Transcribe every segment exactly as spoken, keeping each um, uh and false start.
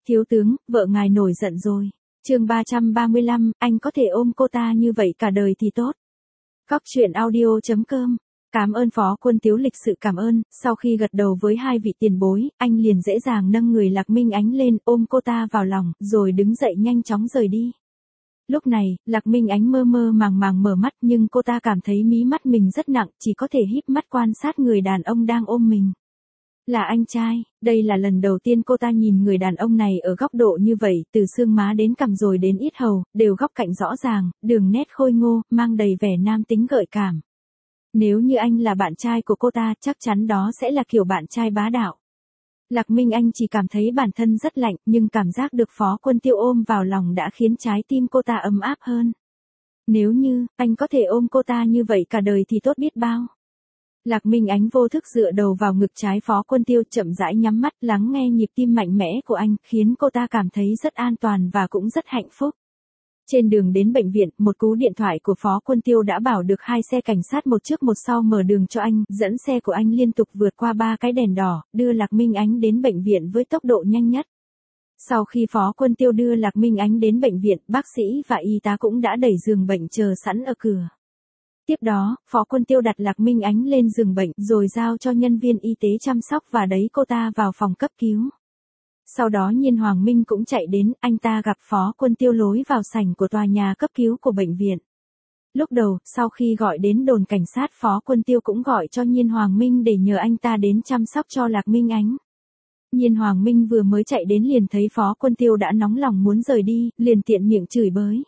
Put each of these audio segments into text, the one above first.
Thiếu tướng, vợ ngài nổi giận rồi. Chương ba trăm ba mươi lăm, anh có thể ôm cô ta như vậy cả đời thì tốt. Góc truyện audio chấm com. Cảm ơn Phó Quân Tiếu lịch sự cảm ơn, sau khi gật đầu với hai vị tiền bối, anh liền dễ dàng nâng người Lạc Minh Ánh lên, ôm cô ta vào lòng, rồi đứng dậy nhanh chóng rời đi. Lúc này, Lạc Minh Ánh mơ mơ màng màng mở mắt nhưng cô ta cảm thấy mí mắt mình rất nặng, chỉ có thể híp mắt quan sát người đàn ông đang ôm mình. Là anh trai, đây là lần đầu tiên cô ta nhìn người đàn ông này ở góc độ như vậy, từ xương má đến cằm rồi đến yết hầu, đều góc cạnh rõ ràng, đường nét khôi ngô, mang đầy vẻ nam tính gợi cảm. Nếu như anh là bạn trai của cô ta, chắc chắn đó sẽ là kiểu bạn trai bá đạo. Lạc Minh Anh chỉ cảm thấy bản thân rất lạnh, nhưng cảm giác được Phó Quân Tiêu ôm vào lòng đã khiến trái tim cô ta ấm áp hơn. Nếu như, anh có thể ôm cô ta như vậy cả đời thì tốt biết bao. Lạc Minh Ánh vô thức dựa đầu vào ngực trái Phó Quân Tiêu, chậm rãi nhắm mắt lắng nghe nhịp tim mạnh mẽ của anh, khiến cô ta cảm thấy rất an toàn và cũng rất hạnh phúc. Trên đường đến bệnh viện, một cú điện thoại của Phó Quân Tiêu đã bảo được hai xe cảnh sát một trước một sau mở đường cho anh, dẫn xe của anh liên tục vượt qua ba cái đèn đỏ, đưa Lạc Minh Ánh đến bệnh viện với tốc độ nhanh nhất. Sau khi Phó Quân Tiêu đưa Lạc Minh Ánh đến bệnh viện, bác sĩ và y tá cũng đã đẩy giường bệnh chờ sẵn ở cửa. Tiếp đó, Phó Quân Tiêu đặt Lạc Minh Ánh lên giường bệnh rồi giao cho nhân viên y tế chăm sóc và đẩy cô ta vào phòng cấp cứu. Sau đó Nhiên Hoàng Minh cũng chạy đến, anh ta gặp Phó Quân Tiêu lối vào sảnh của tòa nhà cấp cứu của bệnh viện. Lúc đầu, sau khi gọi đến đồn cảnh sát, Phó Quân Tiêu cũng gọi cho Nhiên Hoàng Minh để nhờ anh ta đến chăm sóc cho Lạc Minh Ánh. Nhiên Hoàng Minh vừa mới chạy đến liền thấy Phó Quân Tiêu đã nóng lòng muốn rời đi, liền tiện miệng chửi bới.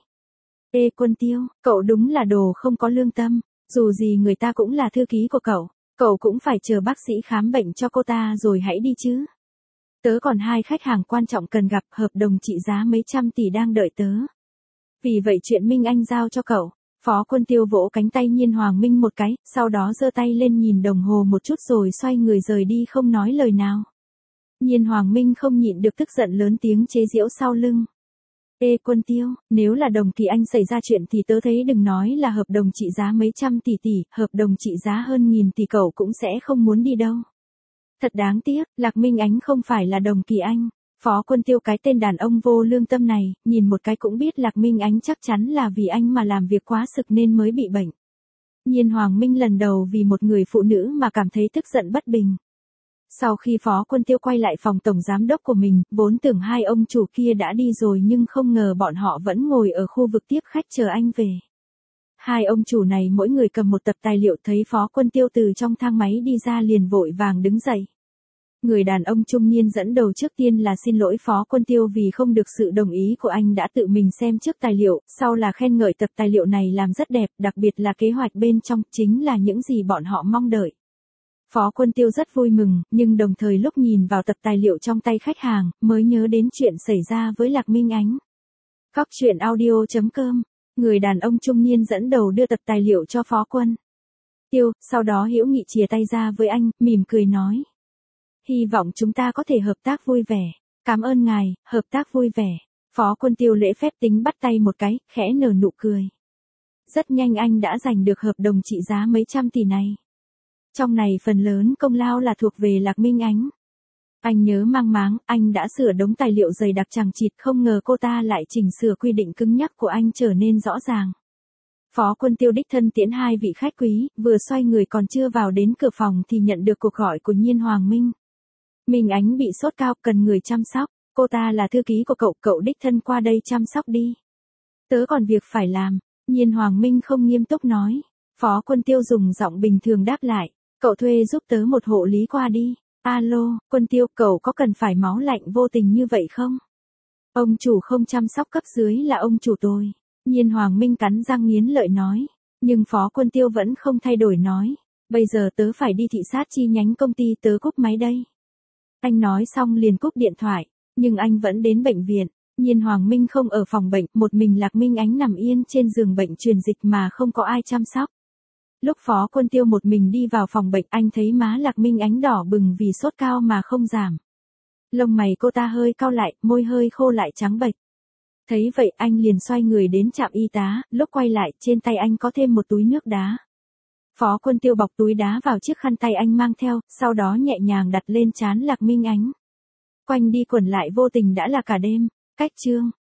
Ê Quân Tiêu, cậu đúng là đồ không có lương tâm, dù gì người ta cũng là thư ký của cậu, cậu cũng phải chờ bác sĩ khám bệnh cho cô ta rồi hãy đi chứ. Tớ còn hai khách hàng quan trọng cần gặp, hợp đồng trị giá mấy trăm tỷ đang đợi tớ. Vì vậy chuyện Minh Anh giao cho cậu. Phó Quân Tiêu vỗ cánh tay Nhiên Hoàng Minh một cái, sau đó giơ tay lên nhìn đồng hồ một chút rồi xoay người rời đi không nói lời nào. Nhiên Hoàng Minh không nhịn được tức giận lớn tiếng chế giễu sau lưng. Ê Quân Tiêu, nếu là Đồng Kỳ Anh xảy ra chuyện thì tớ thấy đừng nói là hợp đồng trị giá mấy trăm tỷ tỷ, hợp đồng trị giá hơn nghìn tỷ cậu cũng sẽ không muốn đi đâu. Thật đáng tiếc, Lạc Minh Ánh không phải là Đồng Kỳ Anh. Phó Quân Tiêu cái tên đàn ông vô lương tâm này, nhìn một cái cũng biết Lạc Minh Ánh chắc chắn là vì anh mà làm việc quá sực nên mới bị bệnh. Nhiên Hoàng Minh lần đầu vì một người phụ nữ mà cảm thấy tức giận bất bình. Sau khi Phó Quân Tiêu quay lại phòng tổng giám đốc của mình, vốn tưởng hai ông chủ kia đã đi rồi nhưng không ngờ bọn họ vẫn ngồi ở khu vực tiếp khách chờ anh về. Hai ông chủ này mỗi người cầm một tập tài liệu, thấy Phó Quân Tiêu từ trong thang máy đi ra liền vội vàng đứng dậy. Người đàn ông trung niên dẫn đầu trước tiên là xin lỗi Phó Quân Tiêu vì không được sự đồng ý của anh đã tự mình xem trước tài liệu, sau là khen ngợi tập tài liệu này làm rất đẹp, đặc biệt là kế hoạch bên trong chính là những gì bọn họ mong đợi. Phó Quân Tiêu rất vui mừng, nhưng đồng thời lúc nhìn vào tập tài liệu trong tay khách hàng, mới nhớ đến chuyện xảy ra với Lạc Minh Ánh. Góc truyện audio chấm com. Người đàn ông trung niên dẫn đầu đưa tập tài liệu cho Phó Quân Tiêu, sau đó hữu nghị chìa tay ra với anh, mỉm cười nói. Hy vọng chúng ta có thể hợp tác vui vẻ. Cảm ơn ngài, hợp tác vui vẻ. Phó Quân Tiêu lễ phép tính bắt tay một cái, khẽ nở nụ cười. Rất nhanh anh đã giành được hợp đồng trị giá mấy trăm tỷ này. Trong này phần lớn công lao là thuộc về Lạc Minh Ánh. Anh nhớ mang máng, anh đã sửa đống tài liệu dày đặc chằng chịt, không ngờ cô ta lại chỉnh sửa quy định cứng nhắc của anh trở nên rõ ràng. Phó Quân Tiêu đích thân tiễn hai vị khách quý, vừa xoay người còn chưa vào đến cửa phòng thì nhận được cuộc gọi của Nhiên Hoàng Minh. Minh Ánh bị sốt cao, cần người chăm sóc, cô ta là thư ký của cậu, cậu đích thân qua đây chăm sóc đi. Tớ còn việc phải làm, Nhiên Hoàng Minh không nghiêm túc nói. Phó Quân Tiêu dùng giọng bình thường đáp lại, cậu thuê giúp tớ một hộ lý qua đi. Alo, Quân Tiêu, cậu có cần phải máu lạnh vô tình như vậy không? Ông chủ không chăm sóc cấp dưới là ông chủ tôi. Nhiên Hoàng Minh cắn răng nghiến lợi nói. Nhưng Phó Quân Tiêu vẫn không thay đổi nói. Bây giờ tớ phải đi thị sát chi nhánh công ty, tớ cúp máy đây. Anh nói xong liền cúp điện thoại. Nhưng anh vẫn đến bệnh viện. Nhiên Hoàng Minh không ở phòng bệnh, một mình Lạc Minh Ánh nằm yên trên giường bệnh truyền dịch mà không có ai chăm sóc. Lúc Phó Quân Tiêu một mình đi vào phòng bệnh, anh thấy má Lạc Minh Ánh đỏ bừng vì sốt cao mà không giảm. Lông mày cô ta hơi cau lại, môi hơi khô lại trắng bệch. Thấy vậy anh liền xoay người đến trạm y tá, lúc quay lại trên tay anh có thêm một túi nước đá. Phó Quân Tiêu bọc túi đá vào chiếc khăn tay anh mang theo, sau đó nhẹ nhàng đặt lên trán Lạc Minh Ánh. quanh đi quẩn lại vô tình đã là cả đêm. Cách chương